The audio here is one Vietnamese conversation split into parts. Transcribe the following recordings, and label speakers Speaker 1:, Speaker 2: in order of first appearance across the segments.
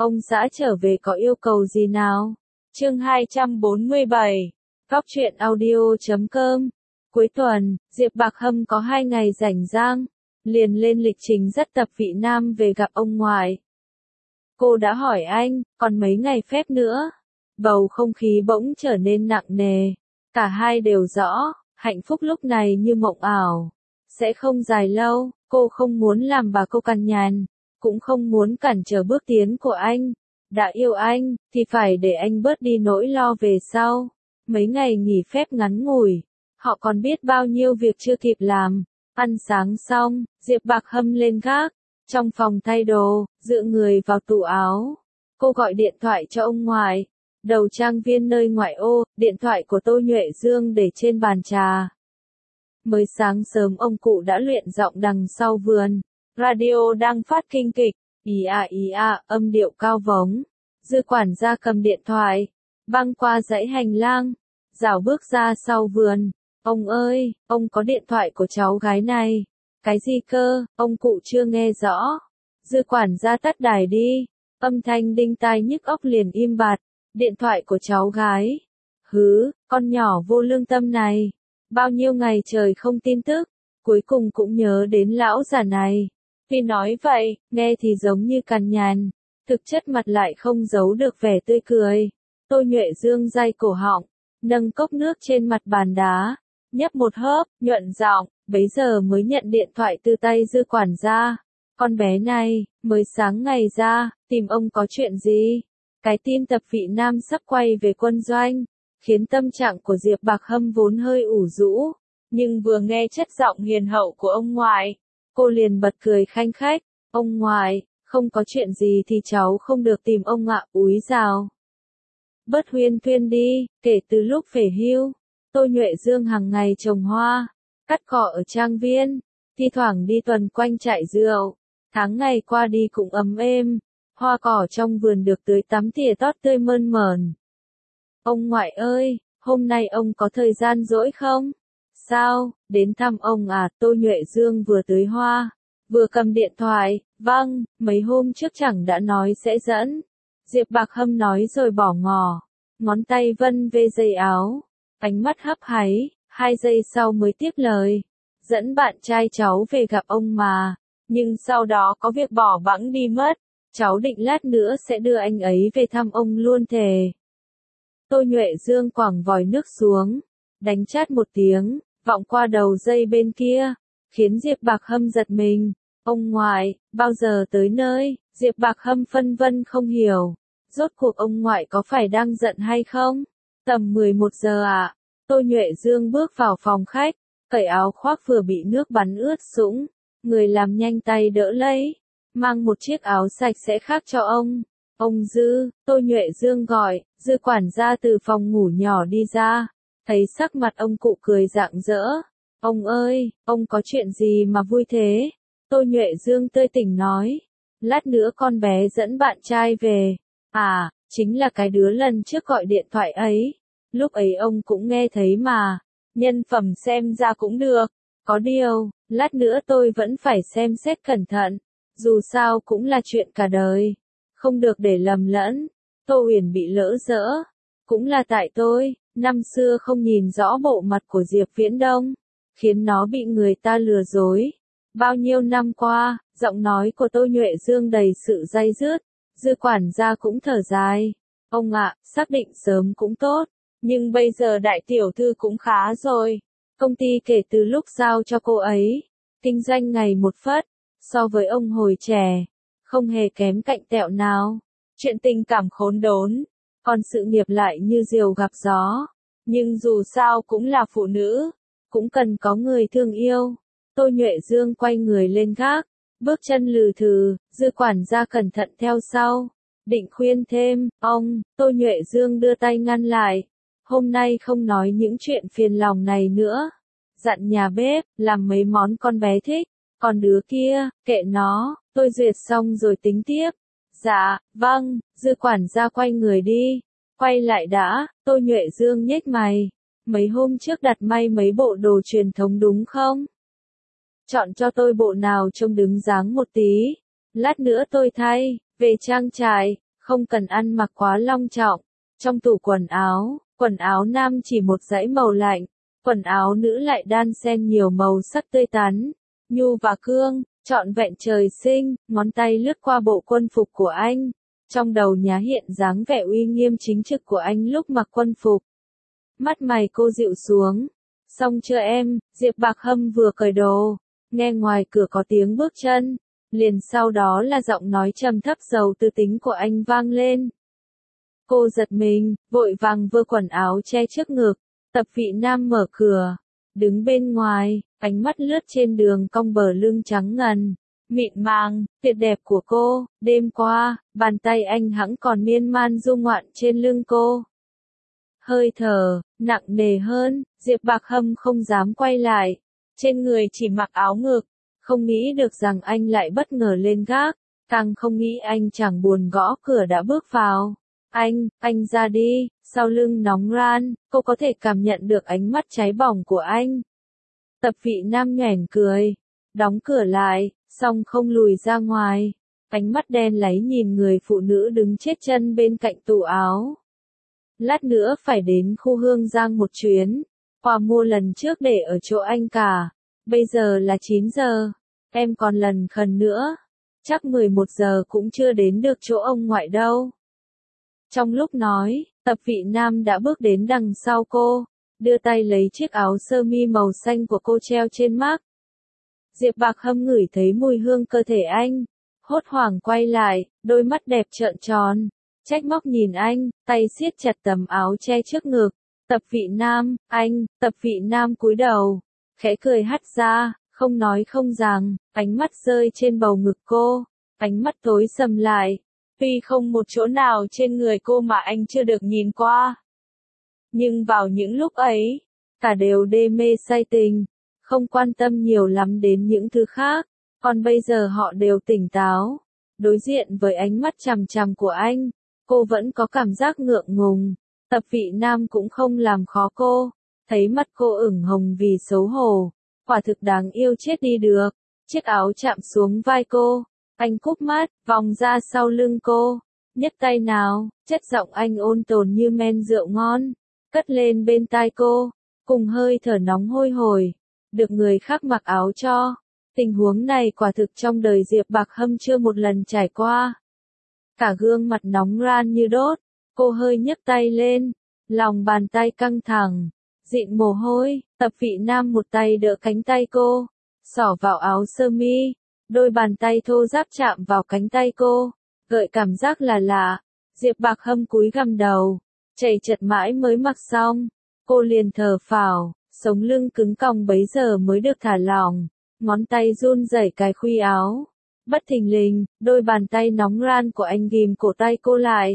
Speaker 1: ông xã trở về có yêu cầu gì nào? Chương 247, Góc truyện audio.com. Cuối tuần, Diệp Bạc Hâm có 2 ngày rảnh rang, liền lên lịch trình dắt Tập Vị Nam về gặp ông ngoại. Cô đã hỏi anh, còn mấy ngày phép nữa? Bầu không khí bỗng trở nên nặng nề. Cả hai đều rõ, hạnh phúc lúc này như mộng ảo. Sẽ không dài lâu, cô không muốn làm bà cô cằn nhằn, cũng không muốn cản trở bước tiến của anh. Đã yêu anh, thì phải để anh bớt đi nỗi lo về sau. Mấy ngày nghỉ phép ngắn ngủi, họ còn biết bao nhiêu việc chưa kịp làm. Ăn sáng xong, Diệp Bạc Hâm lên gác, trong phòng thay đồ, dựa người vào tủ áo. Cô gọi điện thoại cho ông ngoại, đầu trang viên nơi ngoại ô, điện thoại của Tô Nhuệ Dương để trên bàn trà. Mới sáng sớm ông cụ đã luyện giọng đằng sau vườn, radio đang phát kinh kịch, ý à, âm điệu cao vống. Dư quản gia cầm điện thoại, băng qua dãy hành lang, rảo bước ra sau vườn. Ông ơi, ông có điện thoại của cháu gái này. Cái gì cơ, ông cụ chưa nghe rõ. Dư quản gia tắt đài đi, âm thanh đinh tai nhức óc liền im bặt. Điện thoại của cháu gái. Hứ, con nhỏ vô lương tâm này. Bao nhiêu ngày trời không tin tức, cuối cùng cũng nhớ đến lão già này. Tuy nói vậy, nghe thì giống như cằn nhằn, thực chất mặt lại không giấu được vẻ tươi cười. Tô Nhuệ Dương day cổ họng, nâng cốc nước trên mặt bàn đá, nhấp một hớp, nhuận giọng, bấy giờ mới nhận điện thoại từ tay Dư quản gia. Con bé này, mới sáng ngày ra, tìm ông có chuyện gì? Cái tin Tập Vị Nam sắp quay về quân doanh, khiến tâm trạng của Diệp Bạc Hâm vốn hơi ủ rũ, nhưng vừa nghe chất giọng hiền hậu của ông ngoại, cô liền bật cười khanh khách. Ông ngoại, không có chuyện gì thì cháu không được tìm ông ạ, úi dào. Bớt huyên thuyên đi, kể từ lúc về hưu, Tô Nhuệ Dương hàng ngày trồng hoa, cắt cỏ ở trang viên, thi thoảng đi tuần quanh trại rượu, tháng ngày qua đi cũng ấm êm, hoa cỏ trong vườn được tưới tắm tỉa tót tươi mơn mởn. Ông ngoại ơi, hôm nay ông có thời gian rỗi không? Sao, đến thăm ông à? Tô Nhuệ Dương vừa tưới hoa, vừa cầm điện thoại. Vâng, mấy hôm trước chẳng đã nói sẽ dẫn. Diệp Bạc Hâm nói rồi bỏ ngỏ, ngón tay vân về dây áo, ánh mắt hấp háy, 2 giây sau mới tiếp lời. Dẫn bạn trai cháu về gặp ông mà, nhưng sau đó có việc bỏ bẵng đi mất. Cháu định lát nữa sẽ đưa anh ấy về thăm ông luôn thề. Tô Nhuệ Dương quẳng vòi nước xuống, đánh chát một tiếng, vọng qua đầu dây bên kia, khiến Diệp Bạc Hâm giật mình. Ông ngoại, bao giờ tới nơi? Diệp Bạc Hâm phân vân không hiểu. Rốt cuộc ông ngoại có phải đang giận hay không? Tầm 11 giờ ạ. Tô Nhuệ Dương bước vào phòng khách, cởi áo khoác vừa bị nước bắn ướt sũng. Người làm nhanh tay đỡ lấy, mang một chiếc áo sạch sẽ khác cho ông. Ông Dư, Tô Nhuệ Dương gọi. Dư quản gia từ phòng ngủ nhỏ đi ra, thấy sắc mặt ông cụ cười rạng rỡ. Ông ơi, ông có chuyện gì mà vui thế? Tô Nhuệ Dương tươi tỉnh nói. Lát nữa con bé dẫn bạn trai về. À, chính là cái đứa lần trước gọi điện thoại ấy. Lúc ấy ông cũng nghe thấy mà. Nhân phẩm xem ra cũng được. Có điều, lát nữa tôi vẫn phải xem xét cẩn thận. Dù sao cũng là chuyện cả đời. Không được để lầm lẫn. Tô Uyển bị lỡ dỡ. Cũng là tại tôi, năm xưa không nhìn rõ bộ mặt của Diệp Viễn Đông, khiến nó bị người ta lừa dối. Bao nhiêu năm qua, giọng nói của Tô Nhuệ Dương đầy sự day dứt. Dư quản gia cũng thở dài. Ông ạ, xác định sớm cũng tốt, nhưng bây giờ đại tiểu thư cũng khá rồi. Công ty kể từ lúc giao cho cô ấy, kinh doanh ngày một phất, so với ông hồi trẻ, không hề kém cạnh tẹo nào. Chuyện tình cảm khốn đốn, còn sự nghiệp lại như diều gặp gió. Nhưng dù sao cũng là phụ nữ, cũng cần có người thương yêu. Tô Nhuệ Dương quay người lên gác, bước chân lừ thừ. Dư quản gia cẩn thận theo sau, định khuyên thêm, ông. Tô Nhuệ Dương đưa tay ngăn lại. Hôm nay không nói những chuyện phiền lòng này nữa. Dặn nhà bếp, làm mấy món con bé thích. Còn đứa kia, kệ nó, tôi duyệt xong rồi tính tiếp. Dạ, vâng. Dư quản gia quay người đi. Quay lại đã. Tô Nhuệ Dương nhếch mày. Mấy hôm trước đặt may mấy bộ đồ truyền thống đúng không? Chọn cho tôi bộ nào trông đứng dáng một tí. Lát nữa tôi thay. Về trang trại, Không cần ăn mặc quá long trọng. Trong tủ quần áo nam chỉ một dãy màu lạnh, quần áo nữ lại đan xen nhiều màu sắc tươi tắn, nhu và cương, trọn vẹn trời sinh, ngón tay lướt qua bộ quân phục của anh. Trong đầu nhá hiện dáng vẻ uy nghiêm chính trực của anh lúc mặc quân phục. Mắt mày cô dịu xuống. Xong chưa em? Diệp Bạc Hâm vừa cởi đồ, nghe ngoài cửa có tiếng bước chân, liền sau đó là giọng nói trầm thấp giàu tư tính của anh vang lên. Cô giật mình, vội vàng vơ quần áo che trước ngực. Tập Vị Nam mở cửa, đứng bên ngoài, ánh mắt lướt trên đường cong bờ lưng trắng ngần, mịn màng, tuyệt đẹp của cô. Đêm qua, bàn tay anh hẵng còn miên man du ngoạn trên lưng cô. Hơi thở nặng nề hơn, Diệp Bạc Hâm không dám quay lại. Trên người chỉ mặc áo ngực, không nghĩ được rằng anh lại bất ngờ lên gác, càng không nghĩ anh chẳng buồn gõ cửa đã bước vào. Anh ra đi. Sau lưng nóng ran, cô có thể cảm nhận được ánh mắt cháy bỏng của anh. Tập Vị Nam nhoẻn cười, đóng cửa lại, xong không lùi ra ngoài. Ánh mắt đen láy nhìn người phụ nữ đứng chết chân bên cạnh tủ áo. Lát nữa phải đến khu Hương Giang một chuyến, quà mua lần trước để ở chỗ anh cả. Bây giờ là 9 giờ, em còn lần khẩn nữa, chắc 11 giờ cũng chưa đến được chỗ ông ngoại đâu. Trong lúc nói, Tập Vị Nam đã bước đến đằng sau cô, đưa tay lấy chiếc áo sơ mi màu xanh của cô treo trên mác. Diệp Bạc Hâm ngửi thấy mùi hương cơ thể anh, hốt hoảng quay lại, đôi mắt đẹp trợn tròn, trách móc nhìn anh, tay siết chặt tấm áo che trước ngực. Tập Vị Nam, Tập Vị Nam cúi đầu, khẽ cười hắt ra, không nói không rằng, ánh mắt rơi trên bầu ngực cô, ánh mắt tối sầm lại. Tuy không một chỗ nào trên người cô mà anh chưa được nhìn qua, nhưng vào những lúc ấy, cả đều đê mê say tình, không quan tâm nhiều lắm đến những thứ khác, còn bây giờ họ đều tỉnh táo. Đối diện với ánh mắt chằm chằm của anh, cô vẫn có cảm giác ngượng ngùng. Tập Vị Nam cũng không làm khó cô, thấy mắt cô ửng hồng vì xấu hổ, quả thực đáng yêu chết đi được. Chiếc áo chạm xuống vai cô, anh cúp mắt, vòng ra sau lưng cô, nhấc tay nào, chất giọng anh ôn tồn như men rượu ngon, cất lên bên tai cô, cùng hơi thở nóng hôi hổi, được người khác mặc áo cho. Tình huống này quả thực trong đời Diệp Bạc Hâm chưa một lần trải qua. Cả gương mặt nóng ran như đốt, cô hơi nhấc tay lên, lòng bàn tay căng thẳng, dịn mồ hôi. Tập Vị Nam một tay đỡ cánh tay cô, xỏ vào áo sơ mi, đôi bàn tay thô ráp chạm vào cánh tay cô, gợi cảm giác là lạ. Diệp Bạc Hâm cúi gằm đầu, chảy chật mãi mới mặc xong, cô liền thở phào, sống lưng cứng còng bấy giờ mới được thả lỏng, ngón tay run rẩy cài khuy áo. Bất thình lình, đôi bàn tay nóng ran của anh ghim cổ tay cô lại.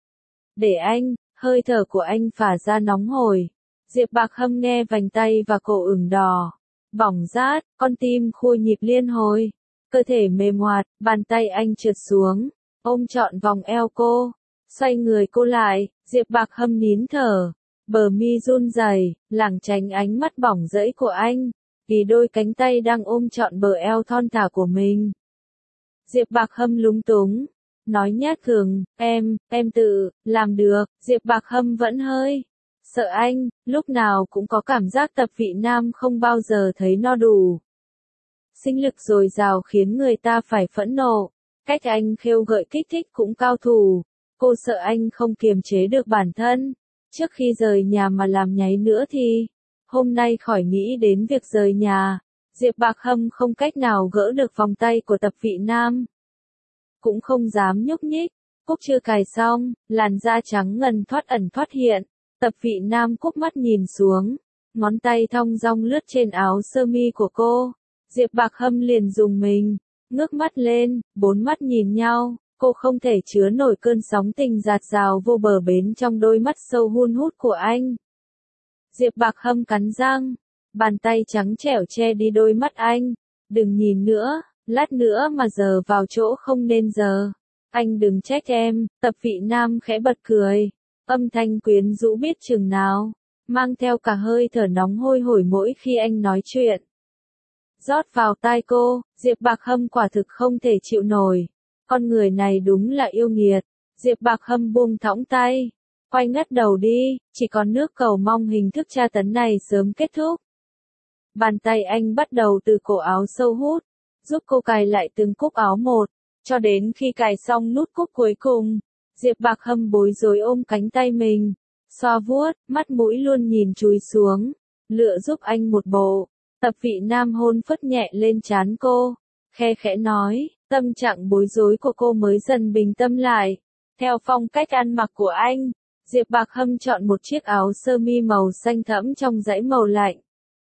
Speaker 1: Để anh, hơi thở của anh phả ra nóng hổi. Diệp Bạc Hâm nghe vành tay và cổ ửng đỏ, bỏng rát, con tim khua nhịp liên hồi, cơ thể mềm hoạt, bàn tay anh trượt xuống, ôm trọn vòng eo cô, xoay người cô lại. Diệp Bạc Hâm nín thở, bờ mi run rẩy, lảng tránh ánh mắt bỏng rẫy của anh, vì đôi cánh tay đang ôm trọn bờ eo thon thả của mình. Diệp Bạc Hâm lúng túng, nói nhát gừng, em tự làm được. Diệp Bạc Hâm vẫn hơi sợ anh, lúc nào cũng có cảm giác Tập Vị Nam không bao giờ thấy no đủ. Sinh lực dồi dào khiến người ta phải phẫn nộ, cách anh khêu gợi kích thích cũng cao thủ. Cô sợ anh không kiềm chế được bản thân, trước khi rời nhà mà làm nháy nữa thì, hôm nay khỏi nghĩ đến việc rời nhà. Diệp Bạc Hâm không cách nào gỡ được vòng tay của Tập Vị Nam, cũng không dám nhúc nhích. Cúc chưa cài xong, làn da trắng ngần thoát ẩn thoát hiện. Tập Vị Nam cúp mắt nhìn xuống, ngón tay thong dong lướt trên áo sơ mi của cô. Diệp Bạc Hâm liền rùng mình, ngước mắt lên, bốn mắt nhìn nhau, cô không thể chứa nổi cơn sóng tình dạt dào vô bờ bến trong đôi mắt sâu hun hút của anh. Diệp Bạc Hâm cắn răng, bàn tay trắng trẻo che đi đôi mắt anh. Đừng nhìn nữa, lát nữa mà giờ vào chỗ không nên giờ. Anh đừng trách em. Tập Vị Nam khẽ bật cười, âm thanh quyến rũ biết chừng nào, mang theo cả hơi thở nóng hôi hổi mỗi khi anh nói chuyện. Rót vào tai cô, Diệp Bạc Hâm quả thực không thể chịu nổi. Con người này đúng là yêu nghiệt. Diệp Bạc Hâm buông thõng tay, quay ngắt đầu đi, chỉ còn nước cầu mong hình thức tra tấn này sớm kết thúc. Bàn tay anh bắt đầu từ cổ áo sâu hút, giúp cô cài lại từng cúc áo một, cho đến khi cài xong nút cúc cuối cùng. Diệp Bạc Hâm bối rối ôm cánh tay mình, xoa vuốt, mắt mũi luôn nhìn chúi xuống, lựa giúp anh một bộ. Tập Vị Nam hôn phất nhẹ lên trán cô, khe khẽ nói, tâm trạng bối rối của cô mới dần bình tâm lại. Theo phong cách ăn mặc của anh, Diệp Bạc Hâm chọn một chiếc áo sơ mi màu xanh thẫm trong dãy màu lạnh.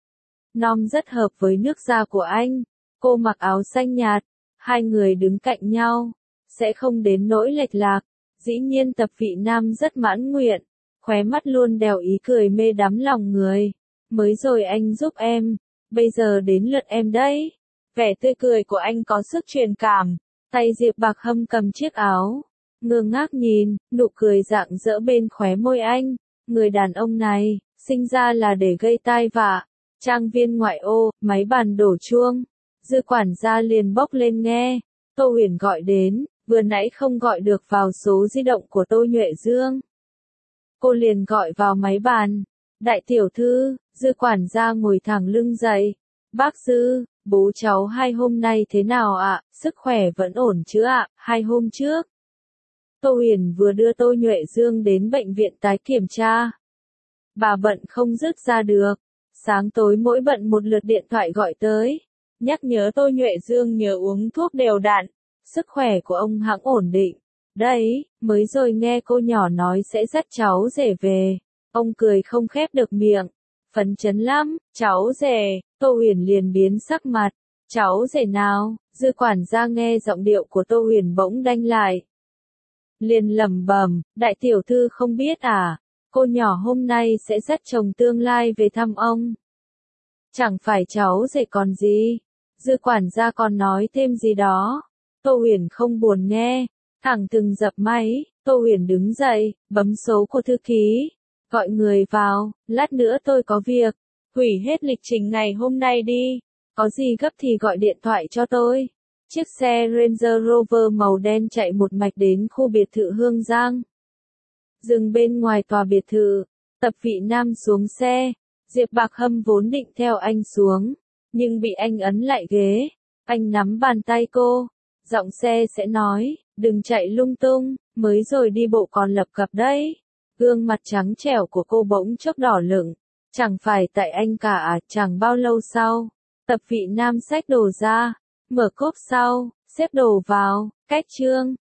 Speaker 1: Nom rất hợp với nước da của anh, cô mặc áo xanh nhạt, hai người đứng cạnh nhau, sẽ không đến nỗi lệch lạc. Dĩ nhiên Tập Vị Nam rất mãn nguyện, khóe mắt luôn đèo ý cười mê đắm lòng người. Mới rồi anh giúp em, bây giờ đến lượt em đấy. Vẻ tươi cười của anh có sức truyền cảm, tay Diệp Bạc Hâm cầm chiếc áo, ngơ ngác nhìn, nụ cười rạng rỡ bên khóe môi anh. Người đàn ông này, sinh ra là để gây tai vạ. Trang viên ngoại ô, máy bàn đổ chuông. Dư quản gia liền bốc lên nghe. Tô Huyền gọi đến, vừa nãy không gọi được vào số di động của Tô Nhuệ Dương. Cô liền gọi vào máy bàn. Đại tiểu thư, Dư quản gia ngồi thẳng lưng dậy. Bác Dư, bố cháu 2 hôm nay thế nào ạ? Sức khỏe vẫn ổn chứ ạ? 2 hôm trước, Tô Huyền vừa đưa Tô Nhuệ Dương đến bệnh viện tái kiểm tra. Bà bận không dứt ra được. Sáng tối mỗi bận một lượt điện thoại gọi tới, nhắc nhớ Tô Nhuệ Dương nhớ uống thuốc đều đặn, sức khỏe của ông hẵng ổn định. Đấy, mới rồi nghe cô nhỏ nói sẽ dắt cháu rể về, ông cười không khép được miệng, phấn chấn lắm. Cháu rể, Tô Huyền liền biến sắc mặt. Cháu rể nào? Dư quản gia nghe giọng điệu của Tô Huyền bỗng đanh lại, liền lẩm bẩm, đại tiểu thư không biết à? Cô nhỏ hôm nay sẽ dắt chồng tương lai về thăm ông. Chẳng phải cháu rể còn gì. Dư quản gia còn nói thêm gì đó. Tô Huyền không buồn nghe, thẳng thừng dập máy. Tô Huyền đứng dậy, bấm số của thư ký, gọi người vào, lát nữa tôi có việc, hủy hết lịch trình ngày hôm nay đi, có gì gấp thì gọi điện thoại cho tôi. Chiếc xe Ranger Rover màu đen chạy một mạch đến khu biệt thự Hương Giang. Dừng bên ngoài tòa biệt thự, Tập Vị Nam xuống xe. Diệp Bạc Hâm vốn định theo anh xuống, nhưng bị anh ấn lại ghế. Anh nắm bàn tay cô, giọng xe sẽ nói, đừng chạy lung tung, mới rồi đi bộ còn lập cập đấy. Gương mặt trắng trẻo của cô bỗng chốc đỏ lửng, chẳng phải tại anh cả à? Chẳng bao lâu sau, Tập Vị Nam xách đồ ra, mở cốp sau, xếp đồ vào, cách chương.